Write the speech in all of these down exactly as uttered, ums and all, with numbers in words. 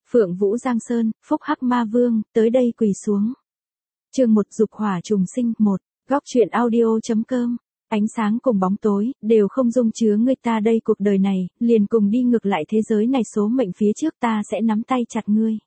Phượng Vũ Giang Sơn, Phúc Hắc Ma Vương, tới đây quỳ xuống. Chương một Dục hỏa trùng sinh, một. Góc truyện audio.com. Ánh sáng cùng bóng tối, đều không dung chứa ngươi ta đây cuộc đời này, liền cùng đi ngược lại thế giới này số mệnh phía trước ta sẽ nắm tay chặt ngươi.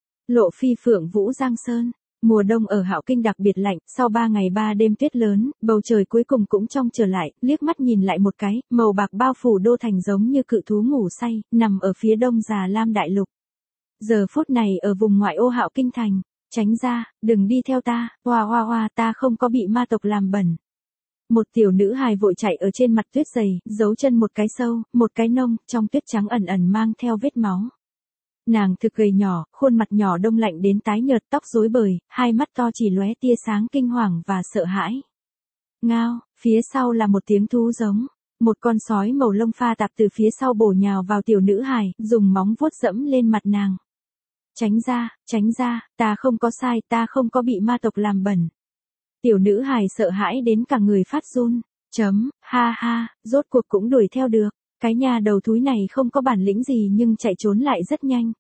Lộ phi Phượng Vũ Giang Sơn. Mùa đông ở Hạo Kinh đặc biệt lạnh, sau ba ngày ba đêm tuyết lớn, bầu trời cuối cùng cũng trong trở lại, liếc mắt nhìn lại một cái, màu bạc bao phủ đô thành giống như cự thú ngủ say, nằm ở phía đông Già Lam Đại Lục. Giờ phút này ở vùng ngoại ô Hạo Kinh thành, tránh ra, đừng đi theo ta, hoa hoa hoa ta không có bị ma tộc làm bẩn. Một tiểu nữ hài vội chạy ở trên mặt tuyết dày, giấu chân một cái sâu, một cái nông, trong tuyết trắng ẩn ẩn mang theo vết máu. Nàng thực gầy nhỏ, khuôn mặt nhỏ đông lạnh đến tái nhợt, tóc rối bời, hai mắt to chỉ lóe tia sáng kinh hoàng và sợ hãi. Ngao, phía sau là một tiếng thú giống. Một con sói màu lông pha tạp từ phía sau bổ nhào vào tiểu nữ hài, dùng móng vuốt dẫm lên mặt nàng. Tránh ra, tránh ra, ta không có sai, ta không có bị ma tộc làm bẩn. Tiểu nữ hài sợ hãi đến cả người phát run. Chấm, ha ha, rốt cuộc cũng đuổi theo được. Cái nhà đầu thúi này không có bản lĩnh gì nhưng chạy trốn lại rất nhanh.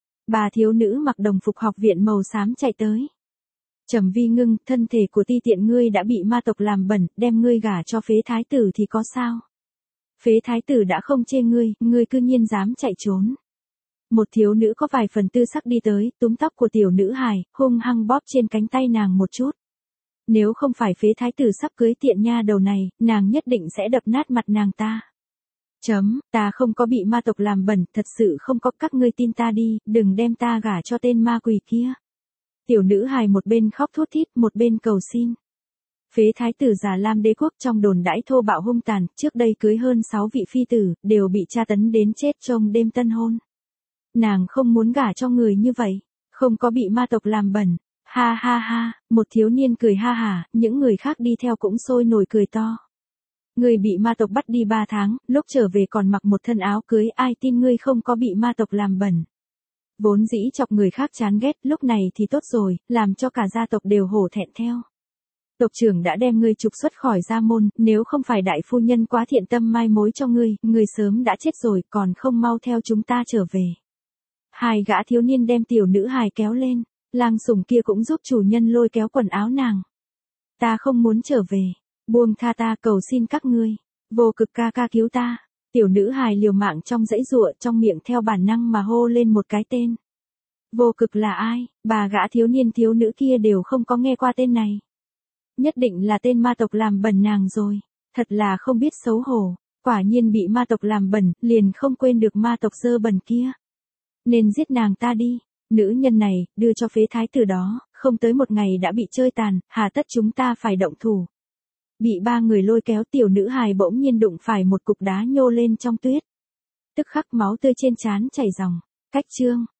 Bà thiếu nữ mặc đồng phục học viện màu xám chạy tới. Trầm Vi Ngưng, thân thể của ti tiện ngươi đã bị ma tộc làm bẩn, đem ngươi gả cho phế thái tử thì có sao? Phế thái tử đã không chê ngươi, ngươi cư nhiên dám chạy trốn. Một thiếu nữ có vài phần tư sắc đi tới, túm tóc của tiểu nữ hài, hung hăng bóp trên cánh tay nàng một chút. Nếu không phải phế thái tử sắp cưới tiện nha đầu này, nàng nhất định sẽ đập nát mặt nàng ta. Chấm, ta không có bị ma tộc làm bẩn, thật sự không có, các ngươi tin ta đi, đừng đem ta gả cho tên ma quỷ kia. Tiểu nữ hài một bên khóc thút thít, một bên cầu xin. Phế thái tử Già Lam Đế quốc trong đồn đãi thô bạo hung tàn, trước đây cưới hơn sáu vị phi tử, đều bị tra tấn đến chết trong đêm tân hôn. Nàng không muốn gả cho người như vậy, không có bị ma tộc làm bẩn. Ha ha ha, một thiếu niên cười ha hả, những người khác đi theo cũng sôi nổi cười to. Ngươi bị ma tộc bắt đi ba tháng, lúc trở về còn mặc một thân áo cưới, ai tin ngươi không có bị ma tộc làm bẩn. Vốn dĩ chọc người khác chán ghét, lúc này thì tốt rồi, làm cho cả gia tộc đều hổ thẹn theo. Tộc trưởng đã đem ngươi trục xuất khỏi gia môn, nếu không phải đại phu nhân quá thiện tâm mai mối cho ngươi, ngươi sớm đã chết rồi, còn không mau theo chúng ta trở về. Hai gã thiếu niên đem tiểu nữ hài kéo lên, lang sủng kia cũng giúp chủ nhân lôi kéo quần áo nàng. Ta không muốn trở về. Buông tha ta, cầu xin các ngươi. Vô Cực ca ca cứu ta. Tiểu nữ hài liều mạng trong dãy giụa, trong miệng theo bản năng mà hô lên một cái tên. Vô Cực là ai? Bà gã thiếu niên thiếu nữ kia đều không có nghe qua tên này. Nhất định là tên ma tộc làm bẩn nàng rồi. Thật là không biết xấu hổ. Quả nhiên bị ma tộc làm bẩn, liền không quên được ma tộc dơ bẩn kia. Nên giết nàng ta đi. Nữ nhân này, đưa cho phế thái tử đó, không tới một ngày đã bị chơi tàn, hà tất chúng ta phải động thủ. Bị ba người lôi kéo, tiểu nữ hài bỗng nhiên đụng phải một cục đá nhô lên trong tuyết. Tức khắc máu tươi trên trán chảy ròng. Cách chương,